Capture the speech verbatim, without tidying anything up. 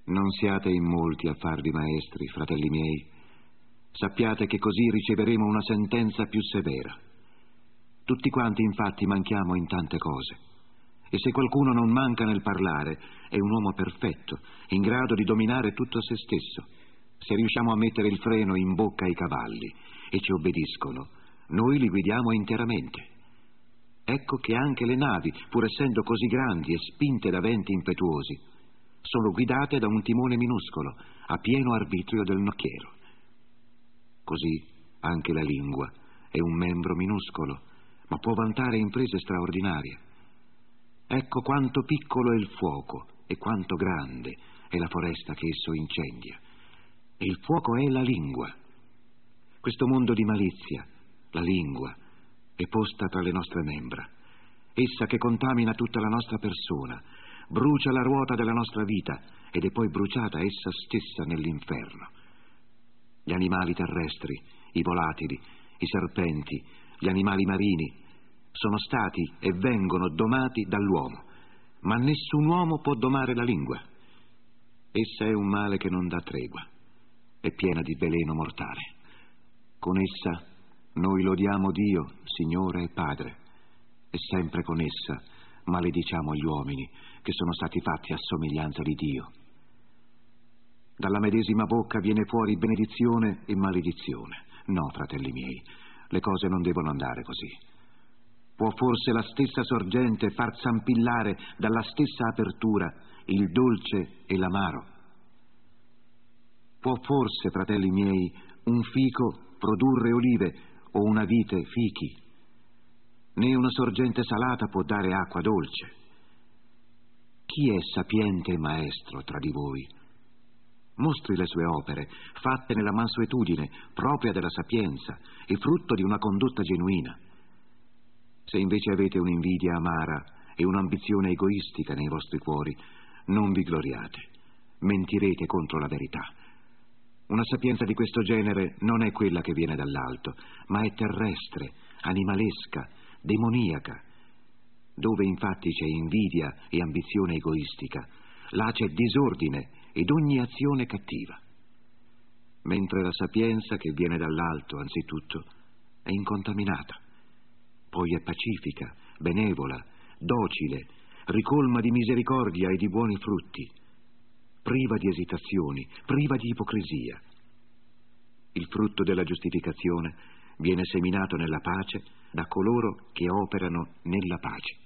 Non siate in molti a farvi maestri, fratelli miei. Sappiate che così riceveremo una sentenza più severa. Tutti quanti infatti manchiamo in tante cose. E se qualcuno non manca nel parlare, è un uomo perfetto, in grado di dominare tutto se stesso. Se riusciamo a mettere il freno in bocca ai cavalli e ci obbediscono, noi li guidiamo interamente. Ecco che anche le navi, pur essendo così grandi e spinte da venti impetuosi, sono guidate da un timone minuscolo, a pieno arbitrio del nocchiero. Così anche la lingua è un membro minuscolo, ma può vantare imprese straordinarie. Ecco quanto piccolo è il fuoco e quanto grande è la foresta che esso incendia. E il fuoco è la lingua. Questo mondo di malizia, la lingua, è posta tra le nostre membra. Essa che contamina tutta la nostra persona, brucia la ruota della nostra vita ed è poi bruciata essa stessa nell'inferno. Gli animali terrestri, i volatili, i serpenti, gli animali marini sono stati e vengono domati dall'uomo, ma nessun uomo può domare la lingua. Essa è un male che non dà tregua, è piena di veleno mortale. Con essa noi lodiamo Dio, Signore e Padre, e sempre con essa malediciamo gli uomini che sono stati fatti a somiglianza di Dio. Dalla medesima bocca viene fuori benedizione e maledizione. No, fratelli miei, le cose non devono andare così. Può forse la stessa sorgente far zampillare dalla stessa apertura il dolce e l'amaro? Può forse, fratelli miei, un fico produrre olive o una vite fichi? Né una sorgente salata può dare acqua dolce. Chi è sapiente e maestro tra di voi? Mostri le sue opere, fatte nella mansuetudine propria della sapienza e frutto di una condotta genuina. Se invece avete un'invidia amara e un'ambizione egoistica nei vostri cuori, non vi gloriate, mentirete contro la verità. Una sapienza di questo genere non è quella che viene dall'alto, ma è terrestre, animalesca, demoniaca. Dove infatti c'è invidia e ambizione egoistica, là c'è disordine ed ogni azione cattiva. Mentre la sapienza che viene dall'alto, anzitutto, è incontaminata, poi è pacifica, benevola, docile, ricolma di misericordia e di buoni frutti, priva di esitazioni, priva di ipocrisia. Il frutto della giustificazione viene seminato nella pace da coloro che operano nella pace.